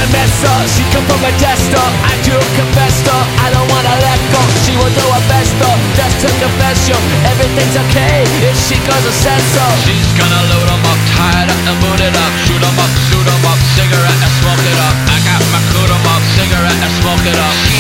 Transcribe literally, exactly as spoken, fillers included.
a mess up. She come from a desktop, I do confess her. I don't wanna let go, she will do her best though. Just to confess you, everything's okay if she goes a sense so. She's gonna load 'em up, tie it up and boot it up. Shoot 'em up, suit 'em up, cigarette and smoke it up. I got my coot 'em up, cigarette and smoke it up.